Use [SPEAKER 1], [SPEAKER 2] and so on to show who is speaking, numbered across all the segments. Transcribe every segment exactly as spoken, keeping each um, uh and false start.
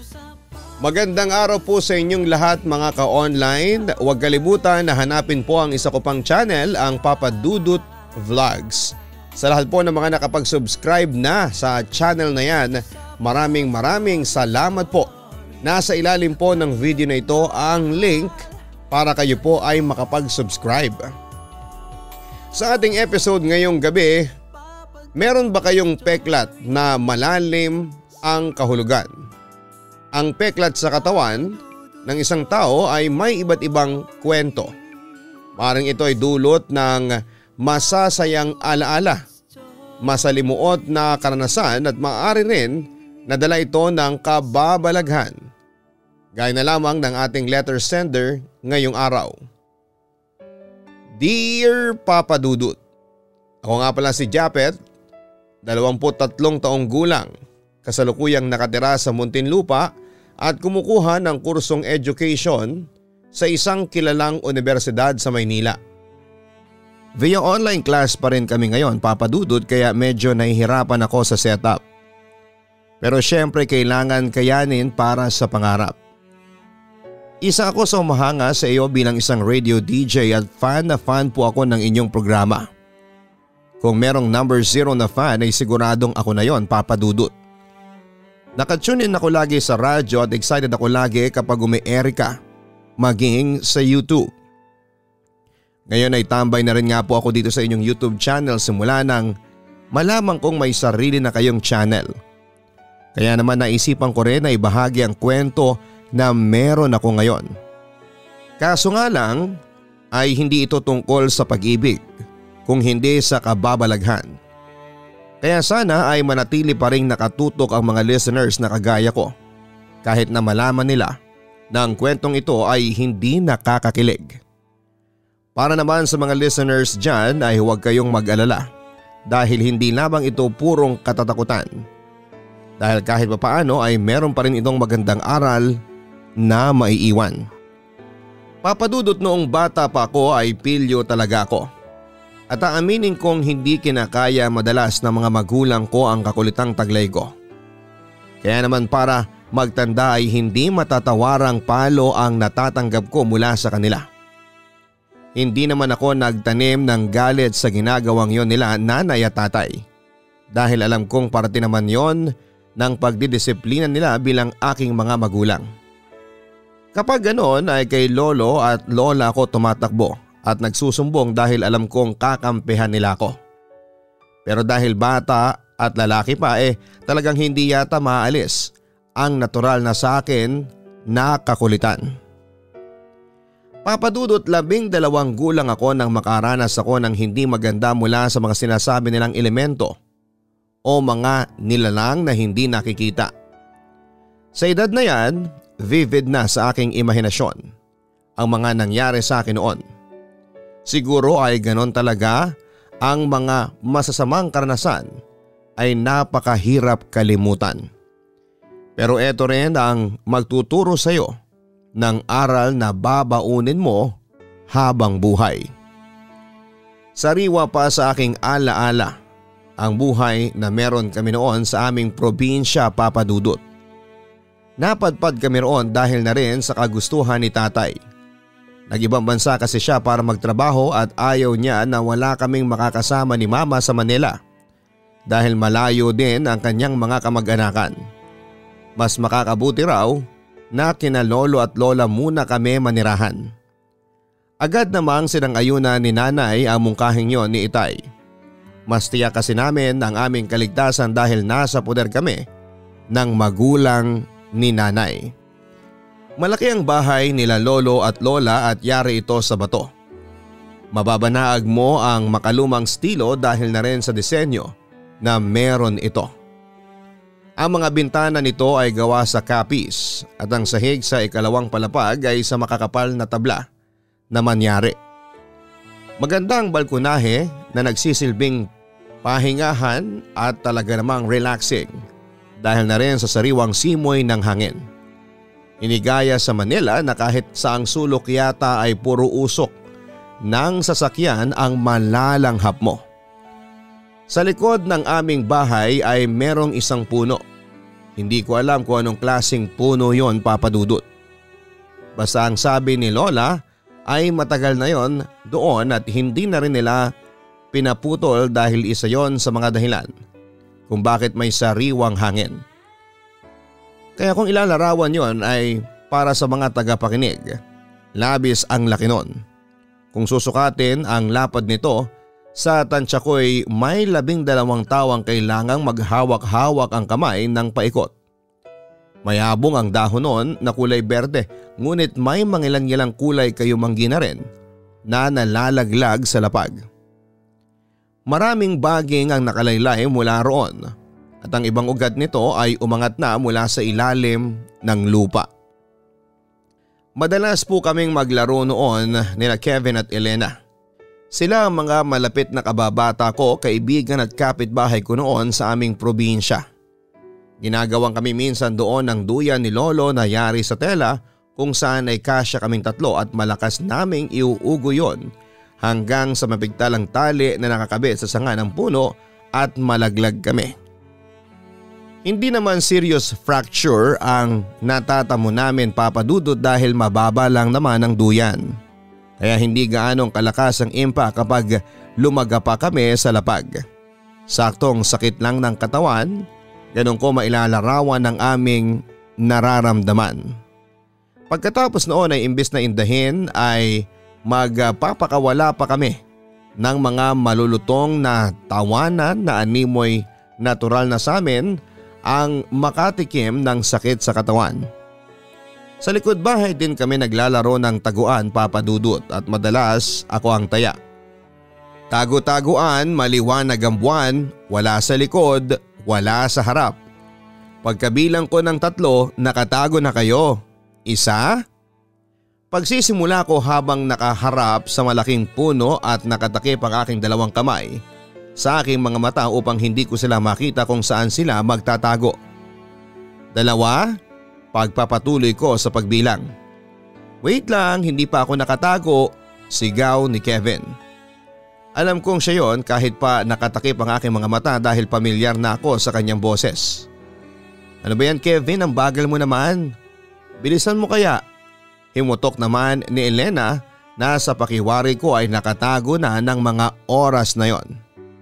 [SPEAKER 1] Magandang araw po sa inyong lahat mga ka-online. Huwag kalimutan na hanapin po ang isa ko pang channel, ang Papa Dudut Vlogs. Sa lahat po ng mga nakapag-subscribe na sa channel na yan, maraming maraming salamat po. Nasa ilalim po ng video na ito ang link para kayo po ay makapag-subscribe. Sa ating episode ngayong gabi, meron ba kayong peklat na malalim ang kahulugan? Ang peklat sa katawan ng isang tao ay may iba't ibang kwento. Maring ito ay dulot ng masasayang alaala, masalimuot na karanasan at maaari rin nadala ito ng kababalaghan. Gaya na lamang ng ating letter sender ngayong araw. Dear Papa Dudut, ako nga pala si Japet, dalawampu't tatlong taong gulang, kasalukuyang nakatira sa Muntinlupa at kumukuha ng kursong education sa isang kilalang universidad sa Maynila. Via online class pa rin kami ngayon, Papa Dudut, kaya medyo nahihirapan ako sa setup. Pero syempre kailangan kayanin para sa pangarap. Isa ako sa umahanga sa iyo bilang isang radio D J at fan na fan po ako ng inyong programa. Kung merong number zero na fan ay siguradong ako na yon, Papa Dudut. Nakatune in ako lagi sa radyo at excited ako lagi kapag umi-air ka, maging sa YouTube. Ngayon ay tambay na rin nga po ako dito sa inyong YouTube channel simula nang malamang kong may sarili na kayong channel. Kaya naman naisipan ko rin na ibahagi ang kwento na meron ako ngayon. Kaso nga lang ay hindi ito tungkol sa pag-ibig, kung hindi sa kababalaghan. Kaya sana ay manatili pa rin nakatutok ang mga listeners na kagaya ko kahit na malaman nila na ang kwentong ito ay hindi nakakakilig. Para naman sa mga listeners dyan ay huwag kayong mag-alala dahil hindi lamang ito purong katatakutan. Dahil kahit papaano ay meron pa rin itong magandang aral na maiiwan. Papadudot noong bata pa ako ay pilyo talaga ako. At aaminin kong hindi kinakaya madalas ng mga magulang ko ang kakulitang taglay ko. Kaya naman para magtanda ay hindi matatawarang palo ang natatanggap ko mula sa kanila. Hindi naman ako nagtanim ng galit sa ginagawang yon nila nanay at tatay. Dahil alam kong parte naman yon ng pagdidisiplina nila bilang aking mga magulang. Kapag ganoon ay kay lolo at lola ko tumatakbo at nagsusumbong dahil alam kong kakampihan nila ako. Pero dahil bata at lalaki pa eh talagang hindi yata maalis ang natural na sa akin na kakulitan. Papadudot labing dalawang gulang ako nang makaranas ako ng hindi maganda mula sa mga sinasabi nilang elemento o mga nilalang na hindi nakikita. Sa edad na yan, vivid na sa aking imahinasyon ang mga nangyari sa akin noon. Siguro ay ganon talaga ang mga masasamang karanasan ay napakahirap kalimutan. Pero eto rin ang magtuturo sa iyo ng aral na babaunin mo habang buhay. Sariwa pa sa aking alaala ang buhay na meron kami noon sa aming probinsya, Papa Dudut. Napadpad kami roon dahil na rin sa kagustuhan ni tatay. Nag-ibang bansa kasi siya para magtrabaho at ayaw niya na wala kaming makakasama ni mama sa Manila dahil malayo din ang kanyang mga kamag-anakan. Mas makakabuti raw na kina lolo at lola muna kami manirahan. Agad namang sinang-ayunan ni nanay ang mungkahing yon ni Itay. Mas tiyak kasi namin ang aming kaligtasan dahil nasa poder kami ng magulang ni nanay. Malaki ang bahay nila lolo at lola at yari ito sa bato. Mababanaag mo ang makalumang estilo dahil na rin sa disenyo na meron ito. Ang mga bintana nito ay gawa sa kapis at ang sahig sa ikalawang palapag ay sa makakapal na tabla na manyari. Magandang balkonahe na nagsisilbing pahingahan at talaga namang relaxing dahil na rin sa sariwang simoy ng hangin. Inigaya sa Manila na kahit saang sulok yata ay puro usok ng sasakyan ang malalanghap mo. Sa likod ng aming bahay ay merong isang puno Hindi ko alam kung anong klaseng puno yon, Papa Dudut. Basta ang sabi ni Lola ay matagal na yon doon at hindi na rin nila pinaputol dahil isa yon sa mga dahilan kung bakit may sariwang hangin. Kaya kung ilalarawan yon ay para sa mga tagapakinig, labis ang laki nun. Kung susukatin ang lapad nito, sa tansya ko'y may labing dalawang tawang kailangang maghawak-hawak ang kamay ng paikot. Mayabong ang dahon nun na kulay berde, ngunit may mangilan-ngilang kulay kayumanggi na rin na nalalaglag sa lapag. Maraming baging ang nakalaylay mula roon at ang ibang ugat nito ay umangat na mula sa ilalim ng lupa. Madalas po kaming maglaro noon nila Kevin at Elena. Sila ang mga malapit na kababata ko, kaibigan at kapitbahay ko noon sa aming probinsya. Ginagawang kami minsan doon ng duyan ni Lolo na yari sa tela kung saan ay kasya kaming tatlo at malakas naming iuugo yon hanggang sa mapigtalang tali na nakakabit sa sanga ng puno at malaglag kami. Hindi naman serious fracture ang natatamo namin, Papa Dudut, dahil mababa lang naman ang duyan. Kaya hindi gaanong kalakas ang impact kapag lumaga pa kami sa lapag. Saktong sakit lang ng katawan, ganun ko mailalarawan ng aming nararamdaman. Pagkatapos noon ay imbis na indahin ay magpapakawala pa kami ng mga malulutong na tawanan na animoy natural na sa amin ang makatikim ng sakit sa katawan. Sa likod bahay din kami naglalaro ng taguan, Papa Dudut, at madalas ako ang taya. Tago-taguan, maliwanag ang buwan, wala sa likod, wala sa harap. Pagkabilang ko ng tatlo, nakatago na kayo. Isa? Pagsisimula ko habang nakaharap sa malaking puno at nakatakip ang aking dalawang kamay sa aking mga mata upang hindi ko sila makita kung saan sila magtatago. Dalawa? Pagpapatuloy ko sa pagbilang. Wait lang, hindi pa ako nakatago, sigaw ni Kevin. Alam kong siya yon kahit pa nakatakip ang aking mga mata dahil pamilyar na ako sa kanyang boses. Ano ba yan, Kevin? Ang bagal mo naman. Bilisan mo kaya. Himutok naman ni Elena na sa pakiwari ko ay nakatago na ng mga oras na yon.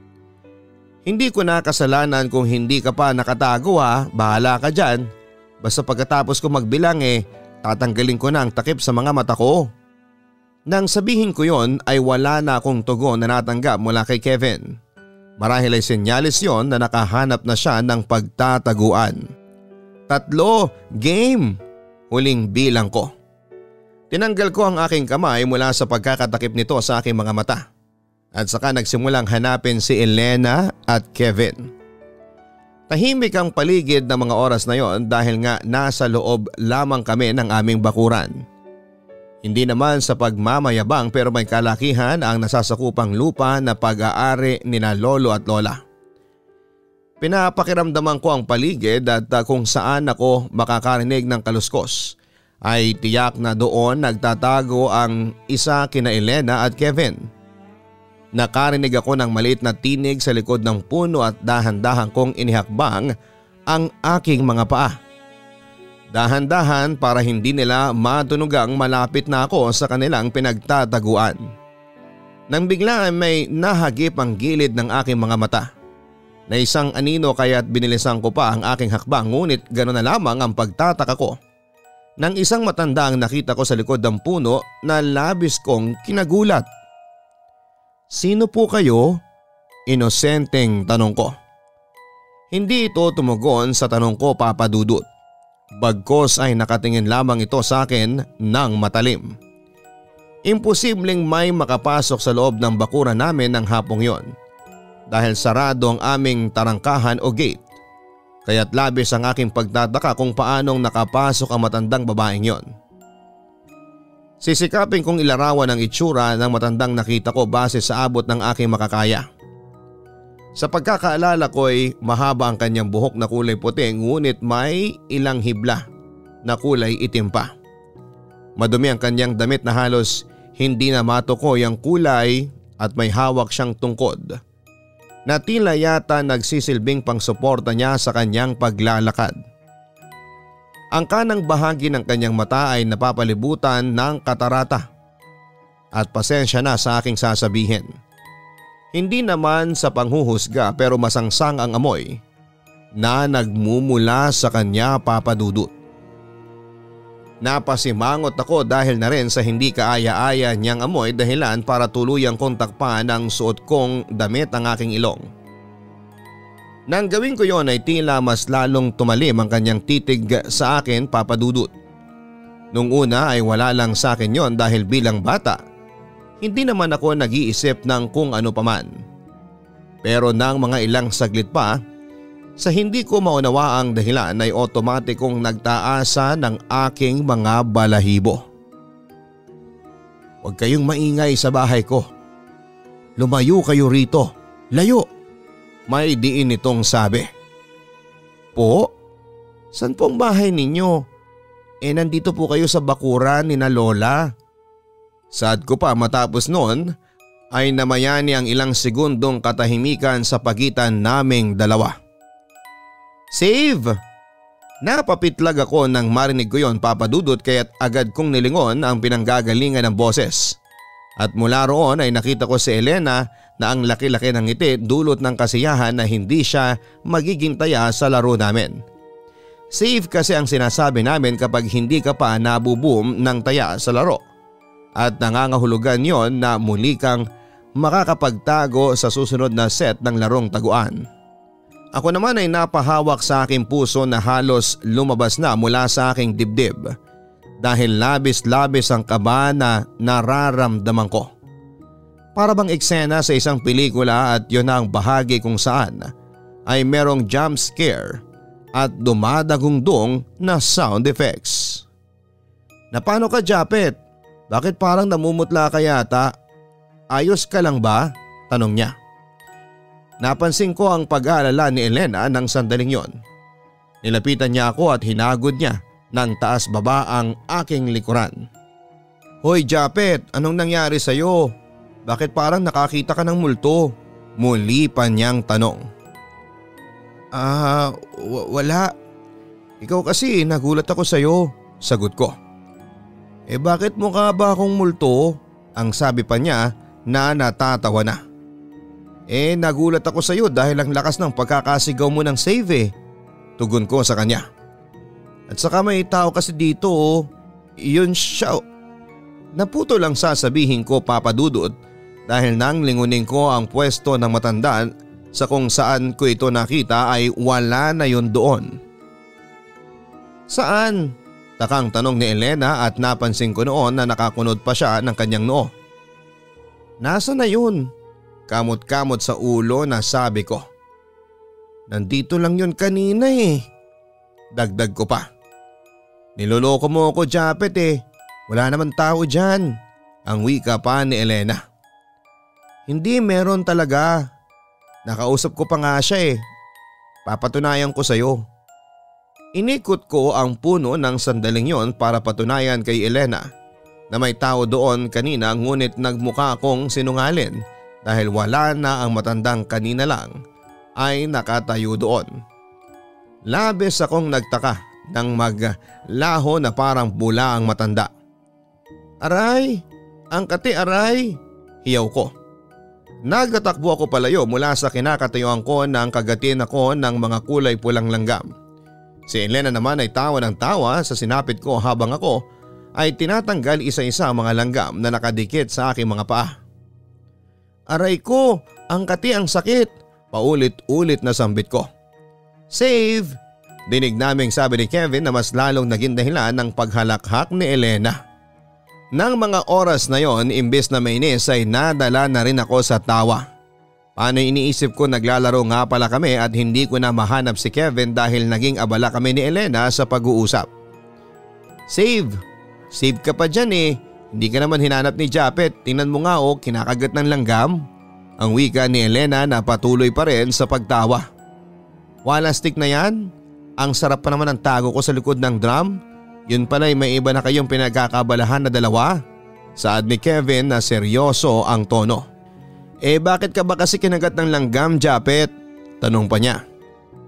[SPEAKER 1] Hindi ko na kasalanan kung hindi ka pa nakatago ha, bahala ka dyan. Basta pagkatapos ko magbilang eh, tatanggalin ko na ang takip sa mga mata ko. Nang sabihin ko yon ay wala na akong tugon na natanggap mula kay Kevin. Marahil ay senyalis yon na nakahanap na siya ng pagtataguan. Tatlo, game! Huling bilang ko. Tinanggal ko ang aking kamay mula sa pagkakatakip nito sa aking mga mata. At saka nagsimulang hanapin si Elena at Kevin. Tahimik ang paligid ng mga oras na yon dahil nga nasa loob lamang kami ng aming bakuran. Hindi naman sa pagmamayabang pero may kalakihan ang nasasakupang lupa na pag-aari nina lolo at lola. Pinapakiramdaman ko ang paligid at kung saan ako makakarinig ng kaluskos ay tiyak na doon nagtatago ang isa kina Elena at Kevin. Nakarinig ako ng maliit na tinig sa likod ng puno at dahan-dahan kong inihakbang ang aking mga paa. Dahan-dahan para hindi nila matunugang malapit na ako sa kanilang pinagtataguan. Nang bigla ay may nahagip ang gilid ng aking mga mata. Na isang anino kaya't binilisan ko pa ang aking hakbang, ngunit gano'n na lamang ang pagtataka ko. Nang isang matanda ang nakita ko sa likod ng puno na labis kong kinagulat. Sino po kayo? Inosenteng tanong ko. Hindi ito tumugon sa tanong ko, Papa Dudut. Bagkos ay nakatingin lamang ito sa akin ng matalim. Imposibleng may makapasok sa loob ng bakuran namin ng hapong yon. Dahil sarado ang aming tarangkahan o gate. Kaya't labis ang aking pagtataka kung paanong nakapasok ang matandang babaeng yon. Sisikapin kong ilarawan ang itsura ng matandang nakita ko base sa abot ng aking makakaya. Sa pagkakaalala ko ay mahaba ang kanyang buhok na kulay puti, ngunit may ilang hibla na kulay itim pa. Madumi ang kanyang damit na halos hindi na matukoy ang kulay at may hawak siyang tungkod na tila yata nagsisilbing pangsuporta niya sa kanyang paglalakad. Ang kanang bahagi ng kanyang mata ay napapalibutan ng katarata. At pasensya na sa aking sasabihin. Hindi naman sa panghuhusga pero masangsang ang amoy na nagmumula sa kanya, Papa Dudut. Napasimangot ako dahil na rin sa hindi kaaya-aya niyang amoy dahilan para tuluyang kong takpan ang suot kong damit ang aking ilong. Nang gawin ko yon ay tila mas lalong tumalim ang kanyang titig sa akin, Papa Dudut. Nung una ay wala lang sa akin yon dahil bilang bata, hindi naman ako nag-iisip ng kung ano paman. Pero nang mga ilang saglit pa, sa hindi ko maunawaang dahilan ay otomatikong nagtaasa ng aking mga balahibo. Huwag kayong maingay sa bahay ko. Lumayo kayo rito. Layo! May diin itong sabi. Po? San pong bahay ninyo? Eh nandito po kayo sa bakuran ni na Lola. Sad ko pa matapos noon ay namayani ang ilang segundong katahimikan sa pagitan naming dalawa. Save! Napapitlag ako nang marinig ko yon, Papa Dudut, kaya't agad kong nilingon ang pinanggagalingan ng boses. At mula roon ay nakita ko si Elena na ang laki-laki ng ngiti dulot ng kasiyahan na hindi siya magiging taya sa laro namin. Save kasi ang sinasabi namin kapag hindi ka pa nabuboom ng taya sa laro. At nangangahulugan yon na muli kang makakapagtago sa susunod na set ng larong taguan. Ako naman ay napahawak sa aking puso na halos lumabas na mula sa aking dibdib dahil labis-labis ang kaba na nararamdaman ko. Para bang eksena sa isang pelikula at yun ang bahagi kung saan ay merong jump scare at dumadagungdong na sound effects. Na paano ka, Japet? Bakit parang namumutla ka yata? Ayos ka lang ba? Tanong niya. Napansin ko ang pag-aalala ni Elena ng sandaling yon. Nilapitan niya ako at hinagod niya ng taas baba ang aking likuran. Hoy Japet, anong nangyari sa'yo? Bakit parang nakakita ka ng multo? Muli pa niyang tanong. Ah, w- wala. Ikaw kasi nagulat ako sa'yo, sagot ko. Eh bakit mukha ba akong multo? Ang sabi pa niya na natatawa na. Eh nagulat ako sa iyo dahil ang lakas ng pagkakasigaw mo ng save eh. Tugon ko sa kanya. At saka may tao kasi dito oh. Iyon siya. Naputo lang sasabihin ko, Papa Dudut, dahil nang lingunin ko ang pwesto ng matanda sa kung saan ko ito nakita ay wala na yun doon. Saan? Takang tanong ni Elena at napansin ko noon na nakakunod pa siya ng kanyang noo. Nasa na yun? Kamot-kamot sa ulo na sabi ko. Nandito lang yun kanina eh. Dagdag ko pa. Niloloko mo ako, Japet eh. Wala naman tao dyan. Ang wika pa ni Elena. Hindi, meron talaga. Nakausap ko pa nga siya eh. Papatunayan ko sa'yo. Inikot ko ang puno ng sandaling yon para patunayan kay Elena na may tao doon kanina, ngunit nagmukha akong sinungalin dahil wala na ang matandang kanina lang ay nakatayo doon. Labis akong nagtaka nang maglaho na parang bula ang matanda. Aray! Ang kati aray! Hiyaw ko. Nagtatakbo ako palayo mula sa kinakatayuan ko nang kagatin ako ng mga kulay pulang langgam. Si Elena naman ay tawa ng tawa sa sinapit ko habang ako ay tinatanggal isa-isa ang mga langgam na nakadikit sa aking mga paa. Aray ko! Ang kati ang sakit! Paulit-ulit na sambit ko. Save! Dinig naming sabi ni Kevin na mas lalong naging dahilan ng paghalakhak ni Elena. Nang mga oras na yon, imbes na mainis ay nadala na rin ako sa tawa. Paano iniisip ko naglalaro nga pala kami at hindi ko na mahanap si Kevin dahil naging abala kami ni Elena sa pag-uusap. Save! Save ka pa dyan eh. Hindi ka naman hinanap ni Japet. Tingnan mo nga oh, kinakagat ng langgam. Ang wika ni Elena na patuloy pa rin sa pagtawa. Wala stick na yan? Ang sarap pa naman ng tago ko sa likod ng drum. Yun pala'y may iba na kayong pinagkakabalahan na dalawa? Saad ni Kevin na seryoso ang tono. Eh bakit ka ba kasi kinagat ng langgam, Japet? Tanong pa niya.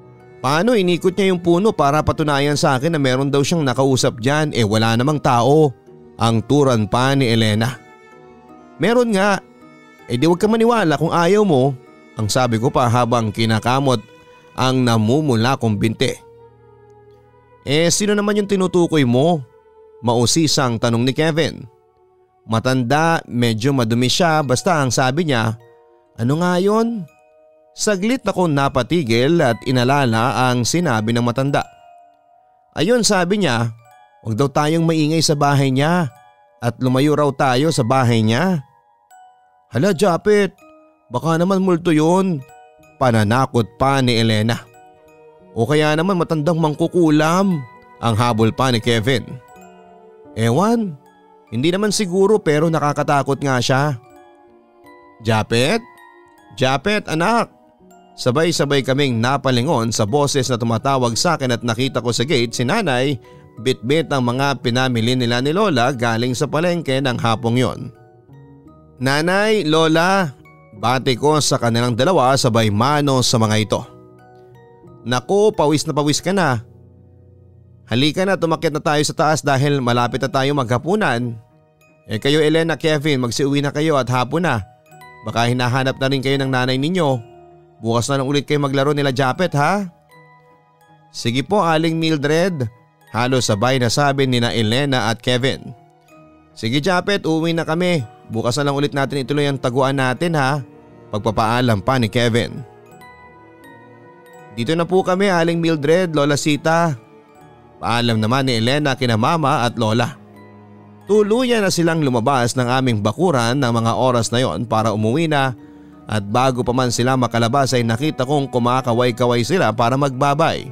[SPEAKER 1] Paano inikot niya yung puno para patunayan sa akin na meron daw siyang nakausap dyan, eh wala namang tao. Ang turan pa ni Elena. Meron nga, eh di wag ka maniwala kung ayaw mo, ang sabi ko pa habang kinakamot ang namumula kong binti. Eh sino naman yung tinutukoy mo? Mausisang tanong ni Kevin. Matanda, medyo madumi siya, basta ang sabi niya, ano nga yun? Saglit ako napatigil at inalala ang sinabi ng matanda. Ayun, sabi niya, huwag daw tayong maingay sa bahay niya at lumayo raw tayo sa bahay niya. Hala Japet, baka naman multo yun. Pananakot pa ni Elena. O kaya naman matandang mangkukulam, ang habol pa ni Kevin. Ewan, hindi naman siguro pero nakakatakot nga siya. Japet? Japet anak! Sabay-sabay kaming napalingon sa boses na tumatawag sa akin at nakita ko sa gate si nanay bit-bit ang mga pinamili nila ni Lola galing sa palengke ng hapong yon. Nanay, Lola, bati ko sa kanilang dalawa sabay mano sa mga ito. Naku, pawis na pawis ka na. Halika na, tumakyat na tayo sa taas dahil malapit na tayo maghapunan. Eh kayo Elena, Kevin, magsiuwi na kayo at hapon na. Baka hinahanap na rin kayo ng nanay ninyo. Bukas na lang ulit kayo maglaro nila Japet ha? Sige po Aling Mildred, halos sabay na sabi nina Elena at Kevin. Sige Japet, uwi na kami. Bukas na lang ulit natin ituloy ang taguan natin ha? Pagpapaalam pa ni Kevin. Dito na po kami Aling Mildred, Lola Sita. Paalam naman ni Elena kina mama at lola. Tuluyan na silang lumabas ng aming bakuran ng mga oras na yon para umuwi na. At bago pa man sila makalabas ay nakita kong kumakaway-kaway sila para magbabay.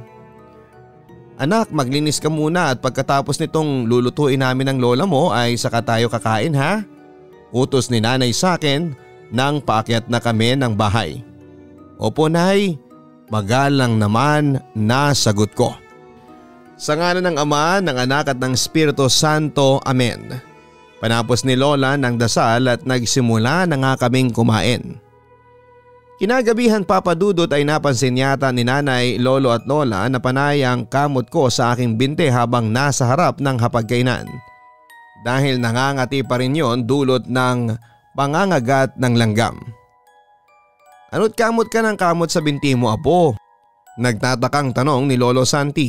[SPEAKER 1] Anak, maglinis ka muna at pagkatapos nitong lulutuin namin ng lola mo ay saka tayo kakain ha? Utos ni nanay sa akin nang paakyat na kami ng bahay. Opo nay, magalang naman na sagot ko. Sa ngalan ng Ama, ng Anak at ng Espiritu Santo, Amen. Panapos ni Lola ng dasal at nagsimula na nga kaming kumain. Kinagabihan Papa Dudut ay napansin yata ni Nanay, Lolo at Lola na panay ang kamot ko sa aking binti habang nasa harap ng hapagkainan. Dahil nangangati pa rin yon dulot ng pangangagat ng langgam. Ano't kamot ka ng kamot sa binti mo apo? Nagtatakang tanong ni Lolo Santi.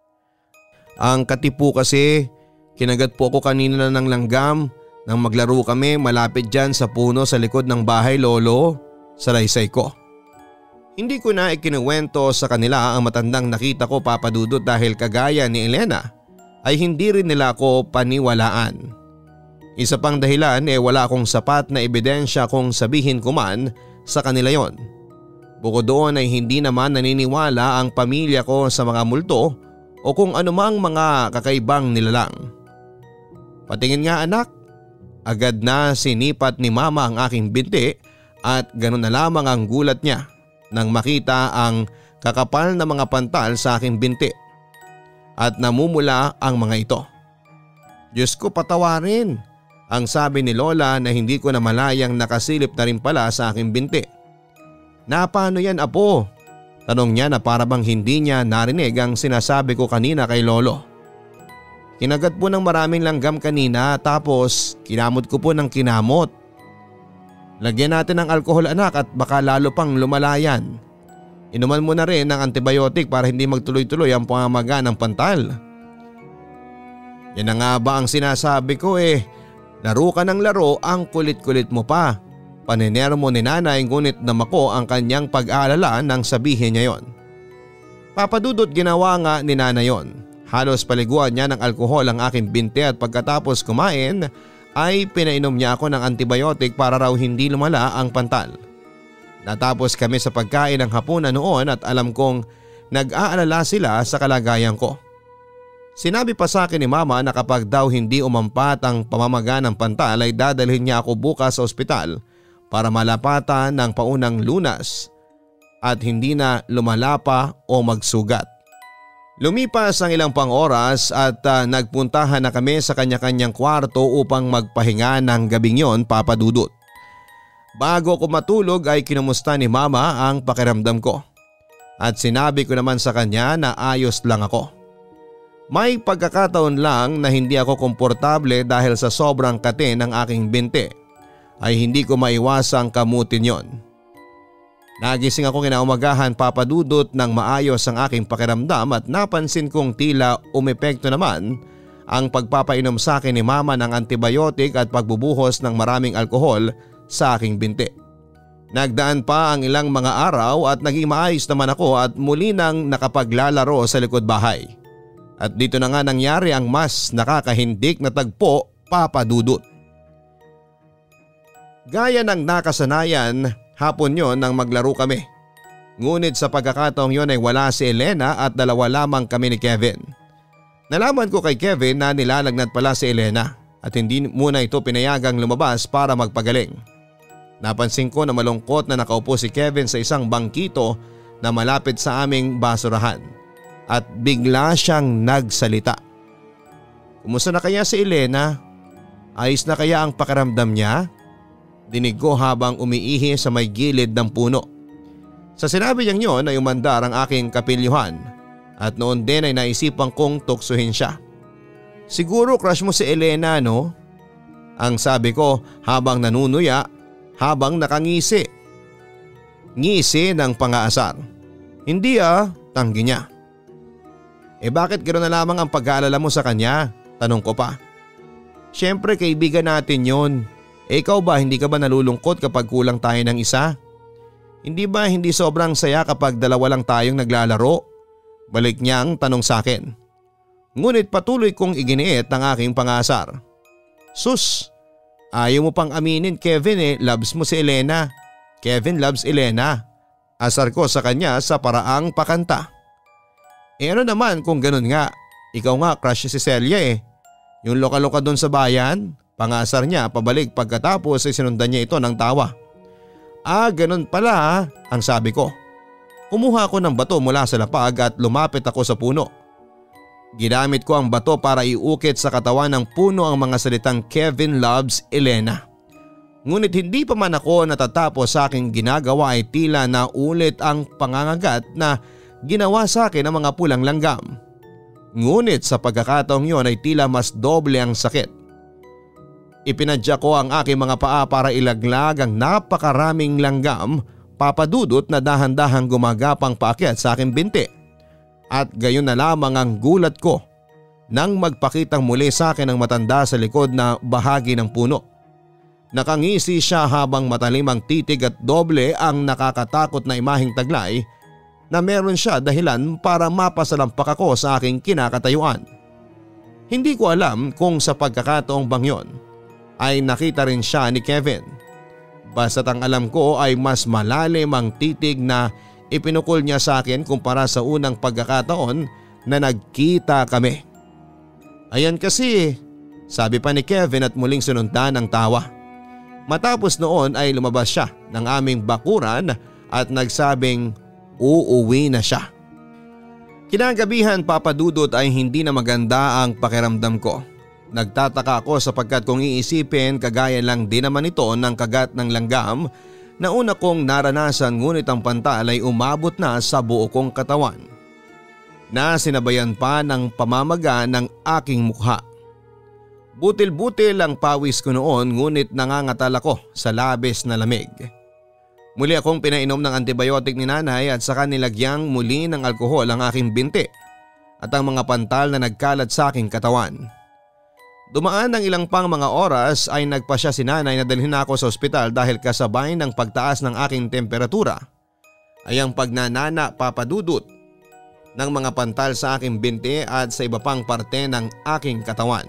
[SPEAKER 1] Ang katipo kasi, kinagat po ko kanina ng langgam nang maglaro kami malapit dyan sa puno sa likod ng bahay Lolo. Salaysay ko. Hindi ko na ikinuwento sa kanila ang matandang nakita ko Papa Dudut dahil kagaya ni Elena ay hindi rin nila ako paniwalaan. Isa pang dahilan eh wala akong sapat na ebidensya kung sabihin ko man sa kanila yon. Bukod doon ay hindi naman naniniwala ang pamilya ko sa mga multo o kung anumang mga kakaibang nilalang. Patingin nga anak, agad na sinipat ni mama ang aking binti. At ganoon na lamang ang gulat niya nang makita ang kakapal na mga pantal sa aking binti. At namumula ang mga ito. Diyos ko patawarin, ang sabi ni Lola na hindi ko na malayang nakasilip na rin pala sa aking binti. Na paano yan apo? Tanong niya na para bang hindi niya narinig ang sinasabi ko kanina kay Lolo. Kinagat po ng maraming langgam kanina tapos kinamot ko po ng kinamot. Lagyan natin ng alkohol anak at baka lalo pang lumalayan. Inuman mo na rin ng antibiotic para hindi magtuloy-tuloy ang pamamaga ng pantal. Yan na nga ba ang sinasabi ko eh. Laro ka ng laro, ang kulit-kulit mo pa. Paninero mo ni nanay ngunit namako ang kanyang pag-aalala nang sabihin niya yon. Papadudot ginawa nga ni nanay yon. Halos paliguan niya ng alkohol ang aking binti at pagkatapos kumain ay pinainom niya ako ng antibiotic para raw hindi lumala ang pantal. Natapos kami sa pagkain ng hapunan noon at alam kong nag-aalala sila sa kalagayan ko. Sinabi pa sa akin ni mama na kapag daw hindi umampat ang pamamaga ng pantal ay dadalhin niya ako bukas sa ospital para malapatan ng paunang lunas at hindi na lumala pa o magsugat. Lumipas ang ilang pang oras at uh, nagpuntahan na kami sa kanya-kanyang kwarto upang magpahinga ng gabing yon Papa Dudut. Bago ko matulog ay kinumusta ni mama ang pakiramdam ko. at sinabi ko naman sa kanya na ayos lang ako. May pagkakataon lang na hindi ako komportable dahil sa sobrang kate ng aking binti ay hindi ko maiwasang kamutin yon. Nagising ako kinaumagahan papadudot ng maayos ang aking pakiramdam at napansin kong tila umepekto naman ang pagpapainom sa akin ni mama ng antibiotic at pagbubuhos ng maraming alkohol sa aking binti. Nagdaan pa ang ilang mga araw at naging maayos naman ako at muli nang nakapaglalaro sa likod bahay. At dito na nga nangyari ang mas nakakahindik na tagpo, Papa Dudut. Gaya ng nakasanayan, hapon yon nang maglaro kami. Ngunit sa pagkakataong yon ay wala si Elena at dalawa lamang kami ni Kevin. Nalaman ko kay Kevin na nilalagnat pala si Elena at hindi muna ito pinayagang lumabas para magpagaling. Napansin ko na malungkot na nakaupo si Kevin sa isang bangkito na malapit sa aming basurahan at bigla siyang nagsalita. Kumusta na kaya si Elena? Ayos na kaya ang pakiramdam niya? Dinig ko habang umiihi sa may gilid ng puno. Sa sinabi niyang yon ay umandar ang aking kapilyuhan at noon din ay naisipan kong tuksuhin siya. Siguro crush mo si Elena, no? Ang sabi ko habang nanunuya, habang nakangisi. Ngisi ng pang-aasar. Hindi ah, tanggi niya. Eh bakit gano'n na lamang ang pag-aalala mo sa kanya? Tanong ko pa. Siyempre kaibigan natin yon. Eh ikaw ba, hindi ka ba nalulungkot kapag kulang tayo ng isa? Hindi ba hindi sobrang saya kapag dalawa lang tayong naglalaro? Balik niyang tanong sa akin. Ngunit patuloy kong iginiit ang aking pangasar. Sus, ayaw mo pang aminin Kevin eh, loves mo si Elena. Kevin loves Elena. Asar ko sa kanya sa paraang pakanta. Eh ano naman kung ganun nga, ikaw nga crush si Celia eh. Yung loka-loka doon sa bayan, pangasar niya pabalik pagkatapos ay sinundan niya ito ng tawa. Ah, ganun pala ang sabi ko. Kumuha ako ng bato mula sa lapag at lumapit ako sa puno. Ginamit ko ang bato para iukit sa katawan ng puno ang mga salitang Kevin loves Elena. Ngunit hindi pa man ako natatapos sa aking ginagawa ay tila na ulit ang pangangagat na ginawa sa akin ng mga pulang langgam. Ngunit sa pagkakataong yon ay tila mas doble ang sakit. Ipinadya ko ang aking mga paa para ilaglag ang napakaraming langgam, papadudot na dahan-dahang gumagapang paakyat sa aking binti. At gayon na lamang ang gulat ko nang magpakitang muli sa akin ang matanda sa likod na bahagi ng puno. Nakangisi siya habang matalim ang titig at doble ang nakakatakot na imaheng taglay na meron siya dahilan para mapasalampak ako sa aking kinakatayuan. Hindi ko alam kung sa pagkakataong bang yon ay nakita rin siya ni Kevin. Basta't ang alam ko ay mas malalim ang titig na ipinukol niya sa akin kumpara sa unang pagkakataon na nagkita kami. Ayan kasi, sabi pa ni Kevin at muling sinundan ng tawa. Matapos noon ay lumabas siya ng aming bakuran at nagsabing uuwi na siya. Kinagabihan papadudot ay hindi na maganda ang pakiramdam ko. Nagtataka ako sapagkat kung iisipin kagaya lang din naman ito ng kagat ng langgam na una kong naranasan ngunit ang pantal ay umabot na sa buo kong katawan. Na sinabayan pa ng pamamaga ng aking mukha. Butil-butil ang pawis ko noon ngunit nangangatal ako sa labis na lamig. Muli akong pinainom ng antibiotic ni nanay at saka nilagyang muli ng alkohol ang aking binti at ang mga pantal na nagkalat sa aking katawan. Dumaan ng ilang pang mga oras ay nagpasya si nanay na dalhin ako sa ospital dahil kasabay ng pagtaas ng aking temperatura ay ang pagnanana papadudot ng mga pantal sa aking binti at sa iba pang parte ng aking katawan.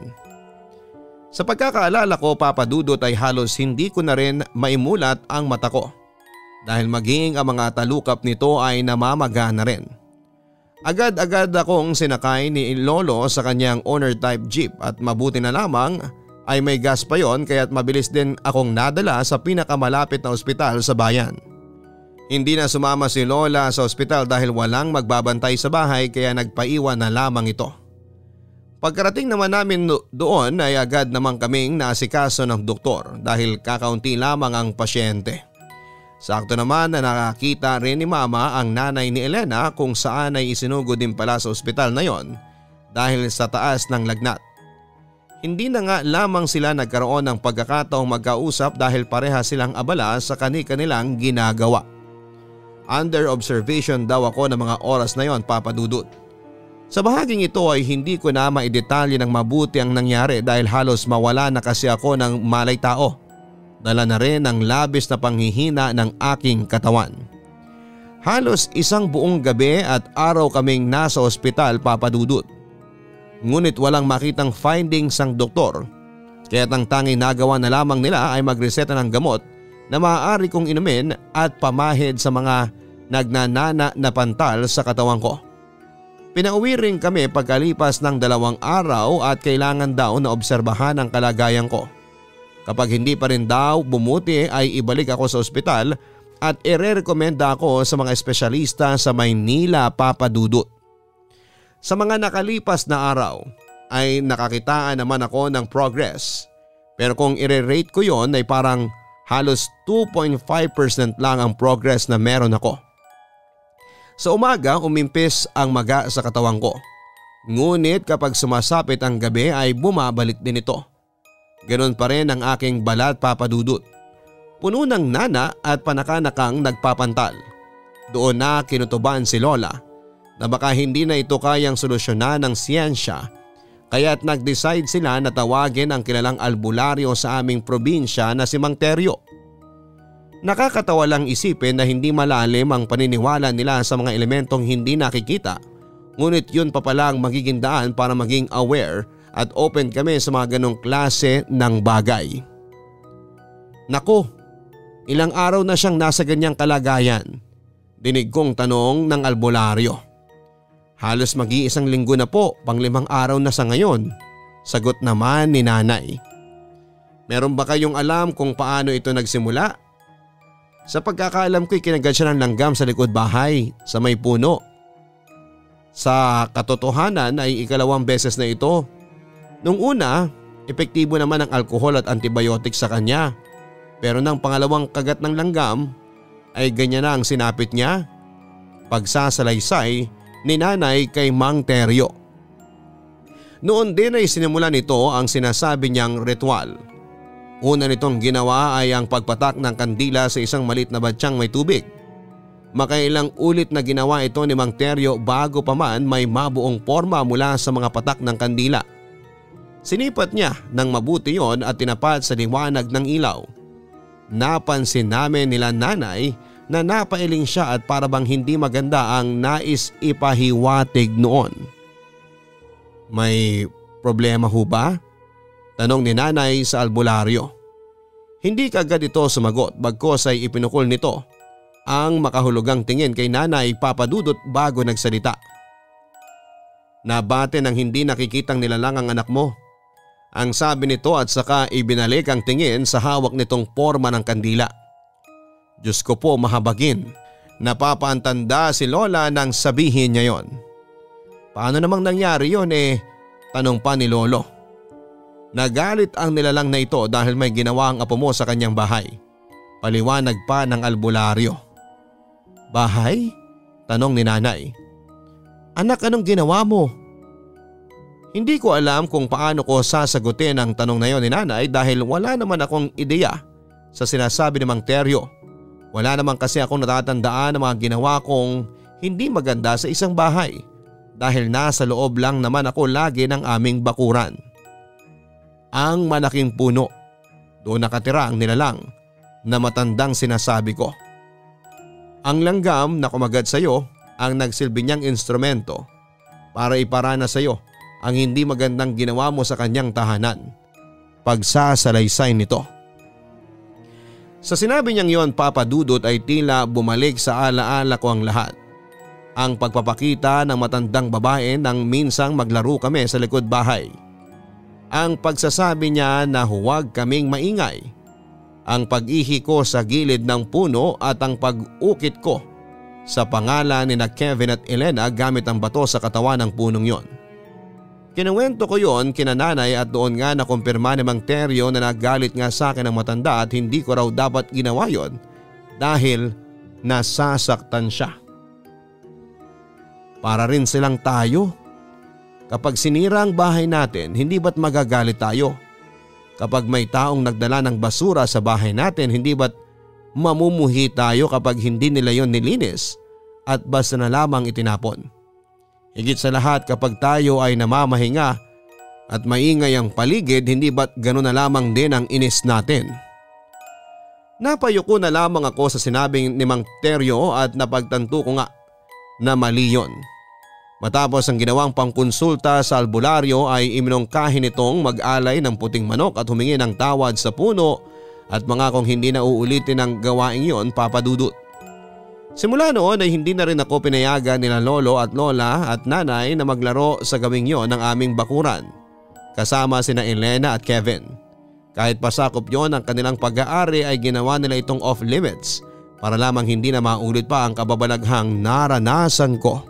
[SPEAKER 1] Sa pagkakaalala ko papadudot ay halos hindi ko na rin maimulat ang mata ko dahil maging ang mga talukap nito ay namamaga na rin. Agad-agad akong sinakay ni Lolo sa kanyang owner type jeep at mabuti na lamang ay may gas pa yon kaya't mabilis din akong nadala sa pinakamalapit na ospital sa bayan. Hindi na sumama si Lola sa ospital dahil walang magbabantay sa bahay kaya nagpaiwan na lamang ito. Pagkarating naman namin doon ay agad namang kaming naasikaso ng doktor dahil kakaunti lamang ang pasyente. Sakto naman na nakakita rin ni Mama ang nanay ni Elena kung saan ay isinugod din pala sa ospital na yon dahil sa taas ng lagnat. Hindi na nga lamang sila nagkaroon ng pagkakataong magkausap dahil pareha silang abala sa kani-kanilang ginagawa. Under observation daw ako ng mga oras na yon, Papa Dudut. Sa bahaging ito ay hindi ko na maidetalye ng mabuti ang nangyari dahil halos mawala na kasi ako ng malay tao. Dala na rin ang labis na panghihina ng aking katawan. Halos isang buong gabi at araw kaming nasa ospital, Papa Dudut. Ngunit walang makitang findings ang doktor, kaya't ang tanging nagawa na lamang nila ay magreseta ng gamot na maaari kong inumin at pamahid sa mga nagnanana na pantal sa katawan ko. Pinauwi rin kami pagkalipas ng dalawang araw at kailangan daw na obserbahan ang kalagayan ko. Kapag hindi pa rin daw bumuti ay ibalik ako sa ospital at ire-recommenda ako sa mga espesyalista sa Maynila, Papa Dudut. Sa mga nakalipas na araw ay nakakitaan naman ako ng progress, pero kung ire-rate ko yon ay parang halos two point five percent lang ang progress na meron ako. Sa umaga umimpis ang maga sa katawan ko, ngunit kapag sumasapit ang gabi ay bumabalik din ito. Ganon pa rin ang aking balat, Papa Dudut. Puno ng nana at panakanakang nagpapantal. Doon na kinutuban si Lola na baka hindi na ito kayang solusyonan ng siyensya, kaya't nag-decide sila na tawagin ang kilalang albularyo sa aming probinsya na si Mang Teryo. Nakakatawa lang isipin na hindi malalim ang paniniwala nila sa mga elementong hindi nakikita, ngunit yun pa pala ang magiging daan para maging aware at open kami sa mga ganong klase ng bagay. Naku, ilang araw na siyang nasa ganyang kalagayan? Dinig kong tanong ng albularyo. Halos mag-iisang linggo na po, panglimang araw na sa ngayon, sagot naman ni Nanay. Meron ba kayong alam kung paano ito nagsimula? Sa pagkakaalam ko'y kinagad siya ng langgam sa likod bahay sa may puno. Sa katotohanan ay ikalawang beses na ito. Nung una, epektibo naman ang alkohol at antibiotic sa kanya. Pero nang pangalawang kagat ng langgam ay ganyan na ang sinapit niya. Pagsasalaysay ni Nanay kay Mang Teryo. Noon din ay sinimulan nito ang sinasabi niyang ritual. Una nitong ginawa ay ang pagpatak ng kandila sa isang maliit na batyang may tubig. Makailang ulit na ginawa ito ni Mang Teryo bago pa man may mabuong porma mula sa mga patak ng kandila. Sinipat niya ng mabuti yon at tinapat sa liwanag ng ilaw. Napansin namin nila Nanay na napailing siya at parabang hindi maganda ang nais ipahiwatig noon. May problema ho ba? Tanong ni Nanay sa albularyo. Hindi kagad ito sumagot, bagkos ay ipinukol nito ang makahulugang tingin kay Nanay, Papa Dudut bago nagsalita. Nabate ng hindi nakikitang nilalang ang anak mo. Ang sabi nito at saka ibinalik ang tingin sa hawak nitong porma ng kandila. Diyos ko po, mahabagin. Napapaantanda si Lola nang sabihin niya yon. Paano namang nangyari yon eh? Tanong pa ni Lolo. Nagalit ang nilalang na ito dahil may ginawa ang apo mo sa kanyang bahay. Paliwanag pa ng albularyo. Bahay? Tanong ni Nanay. Anak, anong ginawa mo? Hindi ko alam kung paano ko sasagutin ang tanong na yon ni Nanay dahil wala naman akong ideya sa sinasabi ni Mang Teryo. Wala naman kasi akong natatandaan ng mga ginawa kong hindi maganda sa isang bahay dahil nasa loob lang naman ako lagi ng aming bakuran. Ang malaking puno, doon nakatira ang nilalang na matandang sinasabi ko. Ang langgam na kumagat sa iyo ang nagsilbi niyang instrumento para iparana sa iyo ang hindi magandang ginawa mo sa kanyang tahanan. Pagsasalaysay nito. Sa sinabi niyang yon, Papa Dudut, ay tila bumalik sa alaala ko ang lahat. Ang pagpapakita ng matandang babae nang minsang maglaro kami sa likod bahay. Ang pagsasabi niya na huwag kaming maingay. Ang pag-ihi ko sa gilid ng puno at ang pag-ukit ko sa pangalan ni na Kevin at Elena gamit ang bato sa katawan ng punong yon. Kinuwento ko yon kina Nanay at doon nga nakumpirma ni Mang Teryo na nagalit nga sa akin ang matanda at hindi ko raw dapat ginawa yon dahil nasasaktan siya. Para rin silang tayo. Kapag sinira ang bahay natin, hindi ba't magagalit tayo? Kapag may taong nagdala ng basura sa bahay natin, hindi ba't mamumuhi tayo kapag hindi nila yon nilinis at basta na lamang itinapon? Higit sa lahat, kapag tayo ay namamahinga at maingay ang paligid, hindi ba't gano'n na lamang din ang inis natin? Napayuko na lamang ako sa sinabing ni Mang Teryo at napagtanto ko nga na mali yon. Matapos ang ginawang pangkonsulta sa albularyo ay iminungkahi nitong mag-alay ng puting manok at humingi ng tawad sa puno at mga kung hindi na uulitin ang gawaing yon, Papa Dudut. Simula noon ay hindi na rin ako pinayagan nila lolo at lola at nanay na maglaro sa gawing yon ng aming bakuran kasama sina Elena at Kevin. Kahit pasakop yon ang kanilang pag-aari ay ginawa nila itong off limits para lamang hindi na maulit pa ang kababalaghang naranasan ko.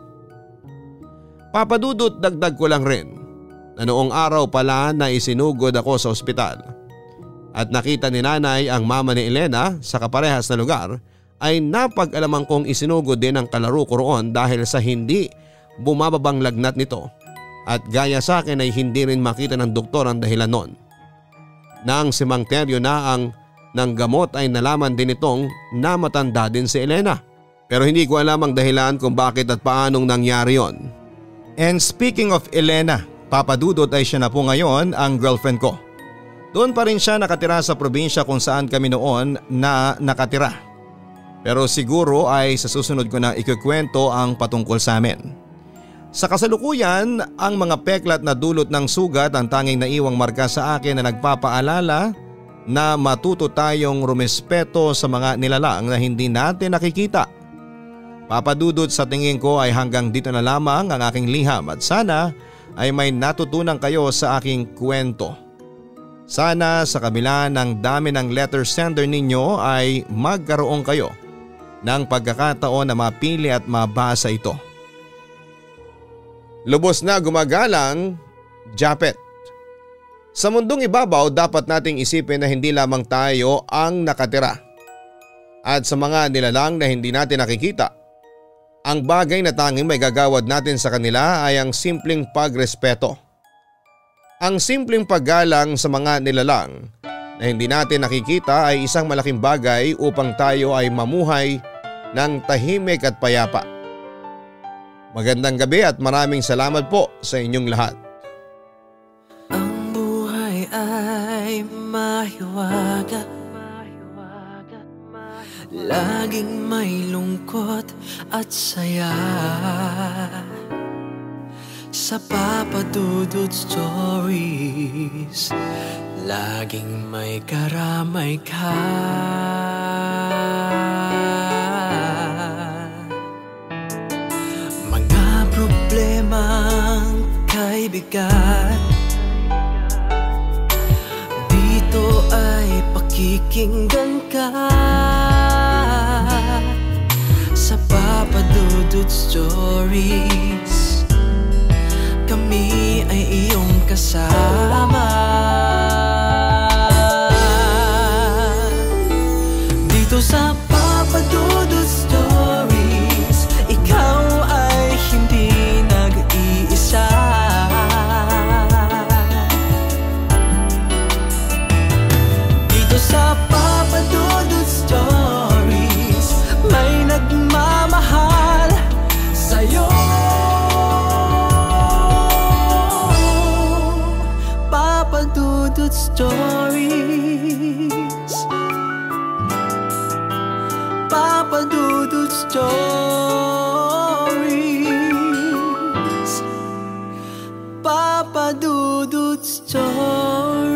[SPEAKER 1] Papa Dudut, dagdag ko lang rin na noong araw pala na isinugod ako sa ospital at nakita ni nanay ang mama ni Elena sa kaparehas na lugar, ay napag-alaman kong isinugod din ang kalaro ko roon dahil sa hindi bumababang lagnat nito at gaya sa akin ay hindi rin makita ng doktor ang dahilan nun. Nang si Mang Teryo na ang ng gamot ay nalaman din itong namatanda din si Elena, pero hindi ko alam ang dahilan kung bakit at paanong nangyari yon. And speaking of Elena, Papa Dudut, ay siya na po ngayon ang girlfriend ko. Doon pa rin siya nakatira sa probinsya kung saan kami noon na nakatira. Pero siguro ay sa susunod ko na ikukwento ang patungkol sa amin. Sa kasalukuyan, ang mga peklat na dulot ng sugat ang tanging naiwang marka sa akin na nagpapaalala na matuto tayong rumespeto sa mga nilalang na hindi natin nakikita. Papa Dudut, sa tingin ko ay hanggang dito na lamang ang aking liham at sana ay may natutunan kayo sa aking kwento. Sana sa kabila ng dami ng letter sender ninyo ay magkaroon kayo ng pagkakataon na mapili at mabasa ito. Lubos na gumagalang, Japet. Sa mundong ibabaw, dapat nating isipin na hindi lamang tayo ang nakatira. At sa mga nilalang na hindi natin nakikita, ang bagay na tanging may gagawad natin sa kanila ay ang simpleng pagrespeto. Ang simpleng paggalang sa mga nilalang na hindi natin nakikita ay isang malaking bagay upang tayo ay mamuhay ng tahimik at payapa. Magandang gabi at maraming salamat po sa inyong lahat.
[SPEAKER 2] Ang buhay ay mahiwaga, laging may lungkot at saya. Sa Papa Dudut Stories, laging may karamay ka. Mga problemang kay bigat, dito ay pakikinggan ka. Sa Papa Dudut Stories, kami ay iyong kasama. Dito sa Papa Dudut Stories, ikaw ay hindi nag-iisa. Dito sa Papa Dudut Stories, may nagmamahal sa'yo. Papa Dudut Stories, Papa Dudut Stories, Papa Dudut Stories.